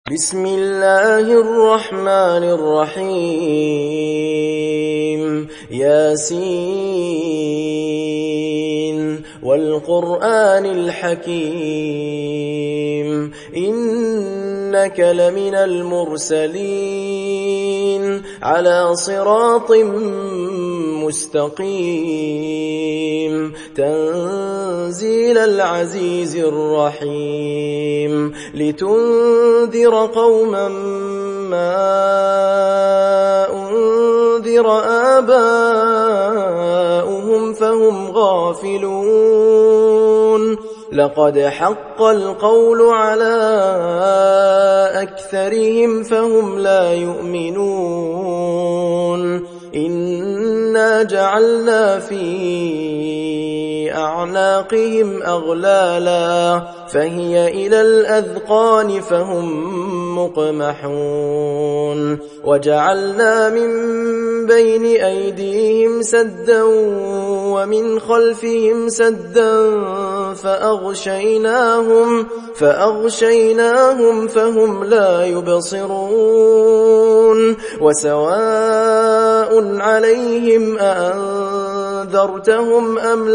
بسم الله الرحمن الرحيم ياسين والقرآن الحكيم إنك لمن المرسلين على صراط مستقيم تنزيل العزيز الرحيم لتنذر قوما ما أنذر آباؤهم فهم غافلون لقد حق القول على أكثرهم فهم لا يؤمنون إنا جعلنا في أعناقهم أغلالا فهي إلى الأذقان فهم مقمحون وجعلنا من بين أيديهم سدا ومن خلفهم سدا فأغشيناهم فهم لا يبصرون وسواء عليهم أأنذرتهم أم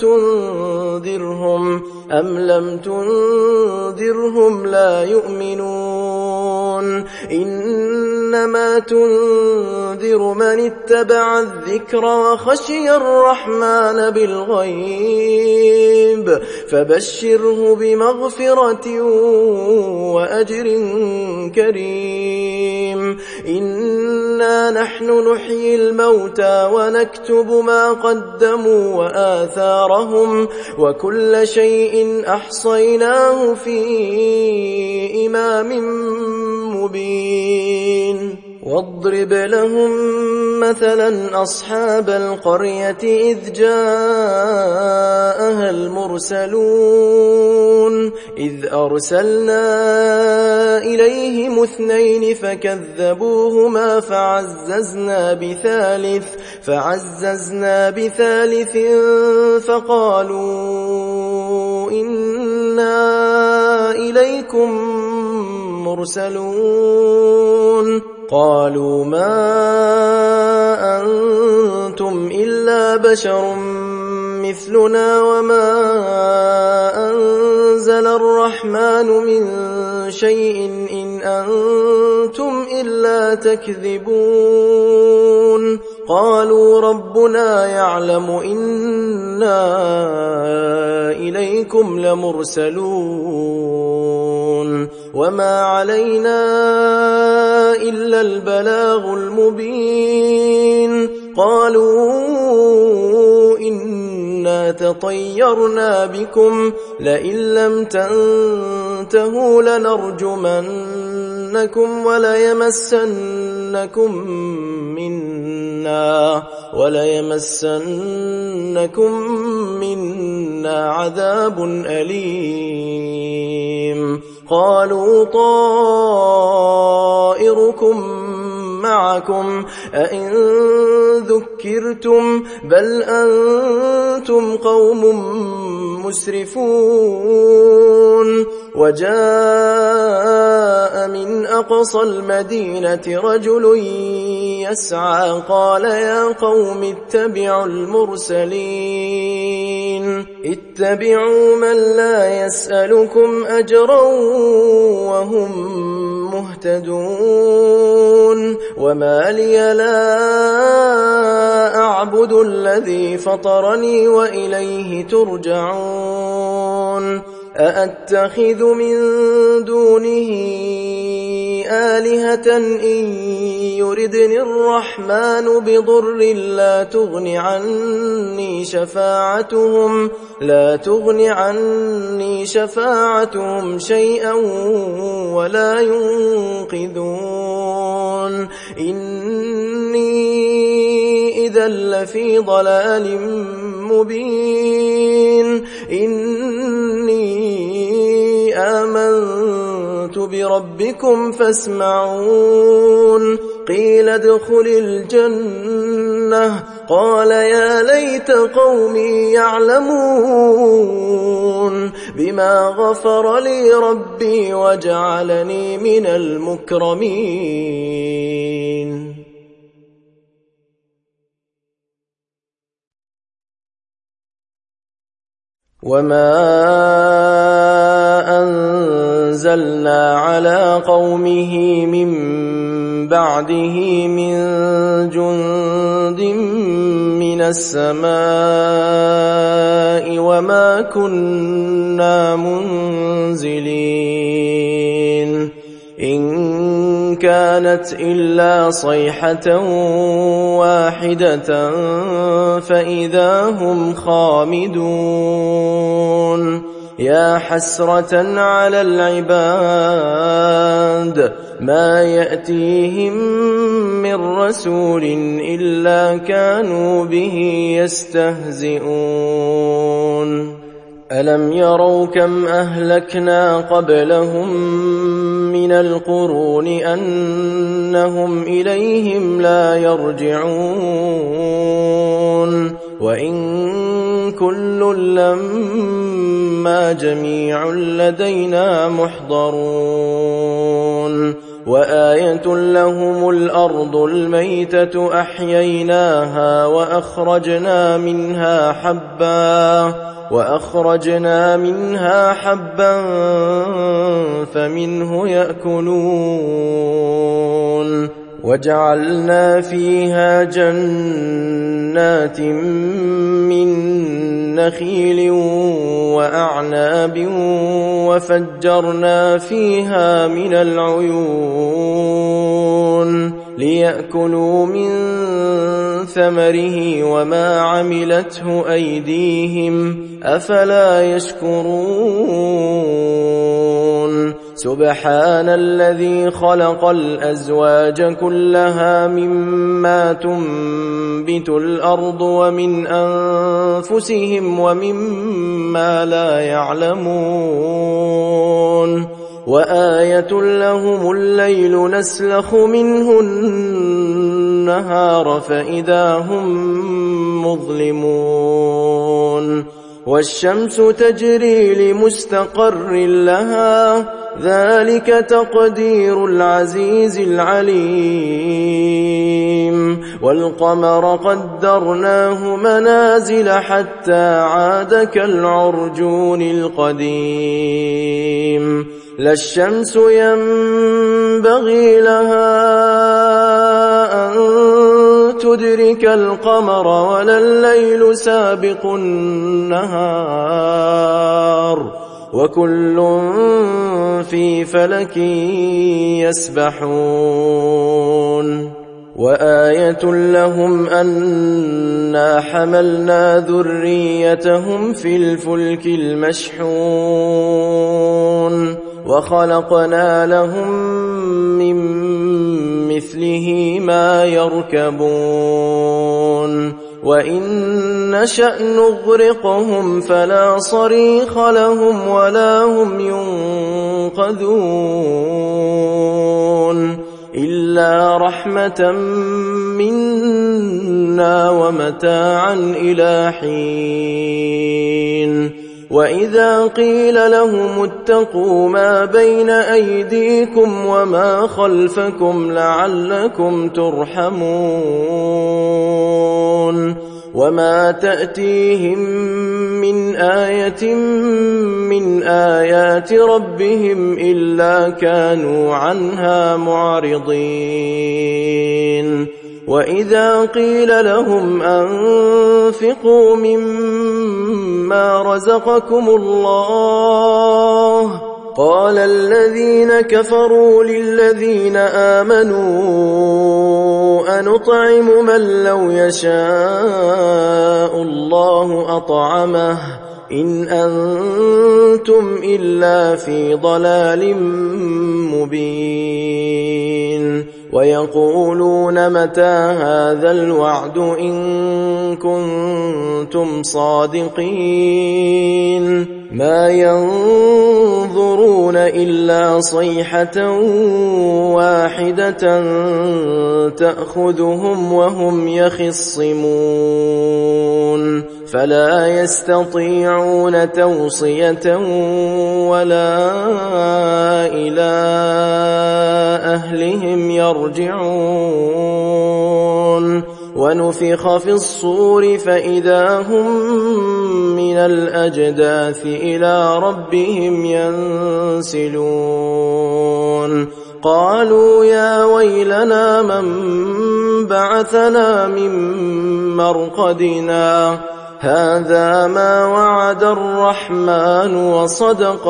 لم تنذرهم لا يؤمنون إنما تنذر من اتبع الذكر وخشي الرحمن بالغيب فبشره بمغفرة وأجر كريم إنا نحن نحيي الموتى ونكتب ما قدموا وآثارهم وكل شيء أحصيناه في إمام مبين واضرب لهم مثلا أصحاب القرية إذ جاءها المرسلون إذ أرسلنا إليهم 2 فكذبوهما فعززنا بثالث فقالوا إنا إليكم مرسلون قالوا ما أنتم إلا بشر مثلنا وما أنزل الرحمن من شيء إن أنتم إلا تكذبون قالوا ربنا يعلم إنا إليكم لمرسلون وما علينا إلا البلاغ المبين قالوا إنا تطيرنا بكم لئن لم تنتهوا لنرجمنكم وليمسنكم منا عذاب أليم قالوا طائركم معكم أئن ذكرتم بل أنتم قوم مسرفون وجاء من أقصى المدينة رجل يسعى قال يا قوم اتبعوا المرسلين اتبعوا من لا يسألكم أجرا وهم مهتدون وما لي لا أعبد الذي فطرني وإليه ترجعون أأتخذ من دونه آلهة إن يردني الرحمن بضر لا تغن عني شفاعتهم شيئا ولا ينقذون إني إذا لفي ضلال مبين إني آمنت بربكم فاسمعون قيل ادخل الجنة قال يا ليت قومي يعلمون بما غفر لي ربي وجعلني من المكرمين وما أنزلنا على قومه من بعده من جند من السماء وما كنا منزلين إن كانت إلا صيحة واحدة فإذا هم خامدون يا حسرة على العباد ما يأتيهم من رسول إلا كانوا به يستهزئون ألم يروا كم أهلكنا قبلهم من القرون أنهم إليهم لا يرجعون وإن كل لما جميع لدينا محضرون وآية لهم الأرض الميتة أحييناها وأخرجنا منها حبا فمنه يأكلون وجعلنا فيها جنات من نخيل وأعناب وفجرنا فيها من العيون ليأكلوا من ثمره وما عملته أيديهم أفلا يشكرون سبحان الذي خلق الأزواج كلها مما تنبت الأرض ومن أنفسهم ومما لا يعلمون وآية لهم الليل نسلخ منه النهار فإذا هم مظلمون والشمس تجري لمستقر لها ذلك تقدير العزيز العليم والقمر قدرناه منازل حتى عاد كالعرجون القديم لا الشمس ينبغي لها أن تدرك القمر ولا الليل سابق النهار وكل في فلك يسبحون وآية لهم أنا حملنا ذريتهم في الفلك المشحون وخلقنا لهم من مثله ما يركبون وإن نشأ نغرقهم فلا صريخ لهم ولا هم ينقذون إلا رحمة منا ومتاعا إلى حين وإذا قيل لهم اتقوا ما بين أيديكم وما خلفكم لعلكم ترحمون وما تأتيهم من آية من آيات ربهم إلا كانوا عنها معرضين وإذا قيل لهم أنفقوا مما رزقكم الله قال الذين كفروا للذين آمنوا أنطعم من لو يشاء الله أطعمه إن أنتم إلا في ضلال مبين ويقولون متى هذا الوعد إن كنتم صادقين ما ينظرون إلا صيحة واحدة تأخذهم وهم يخصمون فلا يستطيعون توصية ولا إلى أهلهم يرجعون ونفخ في الصور فإذا هم من الأجداث إلى ربهم ينسلون قالوا يا ويلنا من بعثنا من مرقدنا هذا ما وعد الرحمن وصدق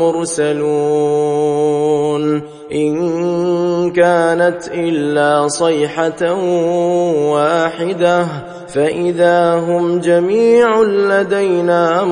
المرسلون إن كانت إلا صيحة واحدة فإذا هم جميع لدينا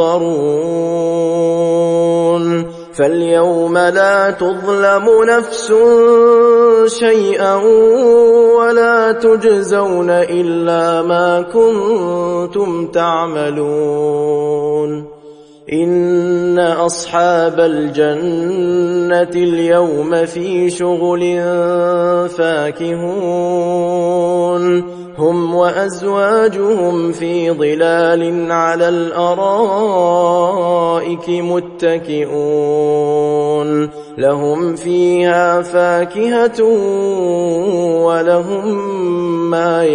محضرون فاليوم لا تظلم نفس شيئا ولا تجزون إلا ما كنتم تعملون إن أصحاب الجنة اليوم في شغل فاكهون هم وأزواجهم في ظلال على الأرائك متكئون لهم فيها فاكهة ولهم ما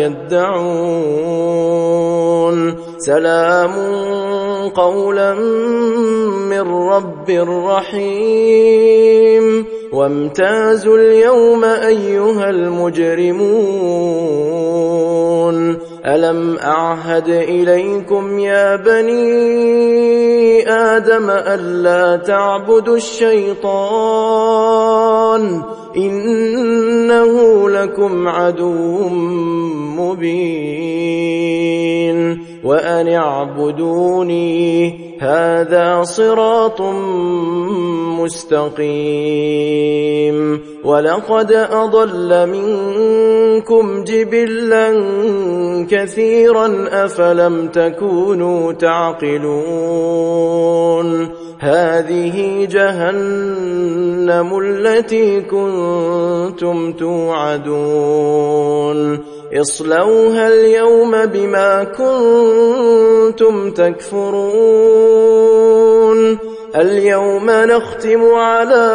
يدعون سلام قولا من رب رحيم وامتازوا اليوم أيها المجرمون ألم أعهد إليكم يا بني آدم ألا تعبدوا الشيطان إنه لكم عدو مبين وأن اعبدوني هذا صراط مستقيم ولقد أضل منكم جبلا كثيرا أفلم تكونوا تعقلون هذه جهنم التي كنتم توعدون اصلوها اليوم بما كنتم تكفرون اليوم نختم على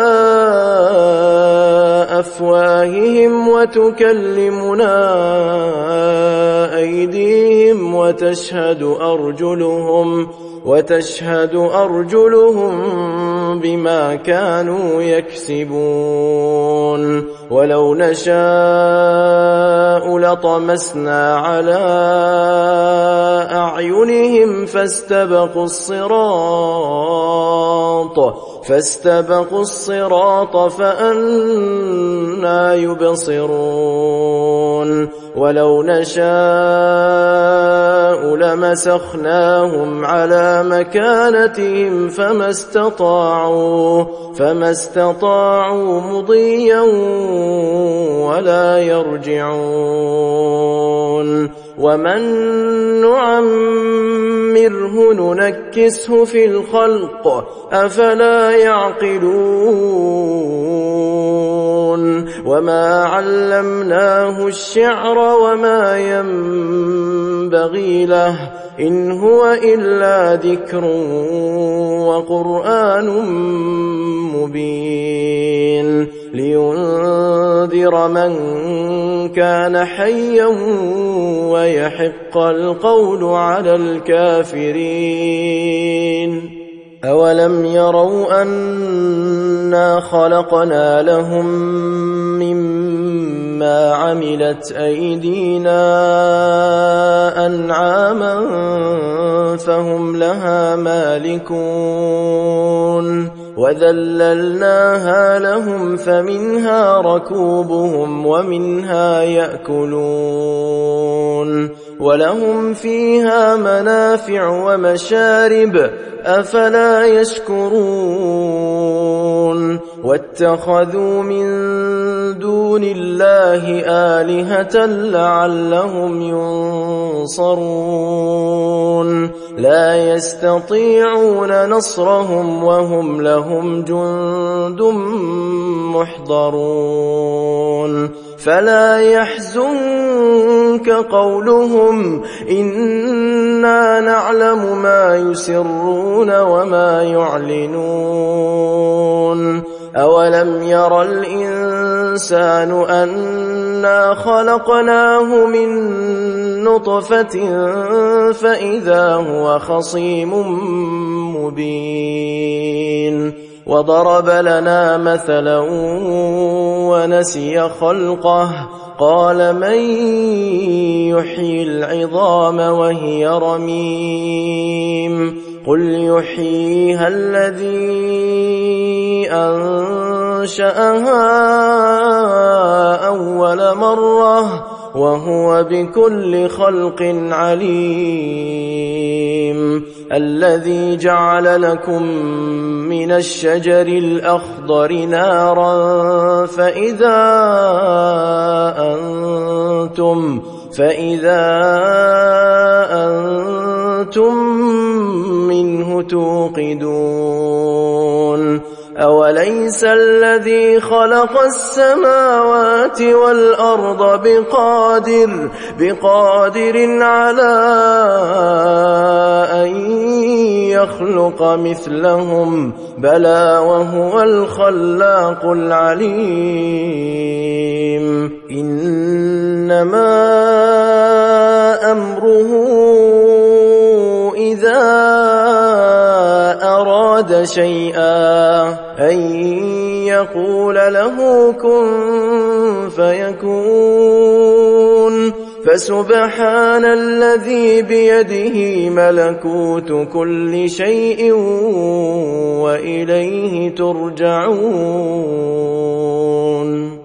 أفواههم وتكلمنا أيديهم وتشهد أرجلهم بما كانوا يكسبون ولو نشاء لطمسنا على أعينهم فاستبقوا الصراط فأنى يبصرون ولو نشاء لمسخناهم على مكانتهم فما استطاعوا مضيا ولا يرجعون ومن نعمره ننكسه في الخلق أفلا يعقلون وما علمناه الشعر وما ينبغي له إن هو إلا ذكر وقرآن مبين لينذر من كان حيا ويحق القول على الكافرين أولم يروا أنا خلقنا لهم مما عملت أيدينا أنعاما فهم لها مالكون وذللناها لهم فمنها ركوبهم ومنها يأكلون ولهم فيها منافع ومشارب أفلا يشكرون واتخذوا من دون الله آلهة لعلهم ينصرون لا يستطيعون نصرهم وهم لهم جند محضرون فلا يحزنك قولهم إنا نعلم ما يسرون وما يعلنون أولم ير الإنسان أنا خلقناه من نطفة فإذا هو خصيم مبين وضرب لنا مثلا ونسي خلقه قال من يحيي العظام وهي رميم قل يحييها الذي أنشأها أول مرة وهو بكل خلق عليم الذي جعل لكم من الشجر الأخضر نارا فإذا أنتم منه توقدون أوليس الذي خلق السماوات والأرض بقادر على أن يخلق مثلهم بلى وهو الخلاق العليم إنما أمره إذا أراد شيئا أن يقول له كن فيكون فسبحان الذي بيده ملكوت كل شيء وإليه ترجعون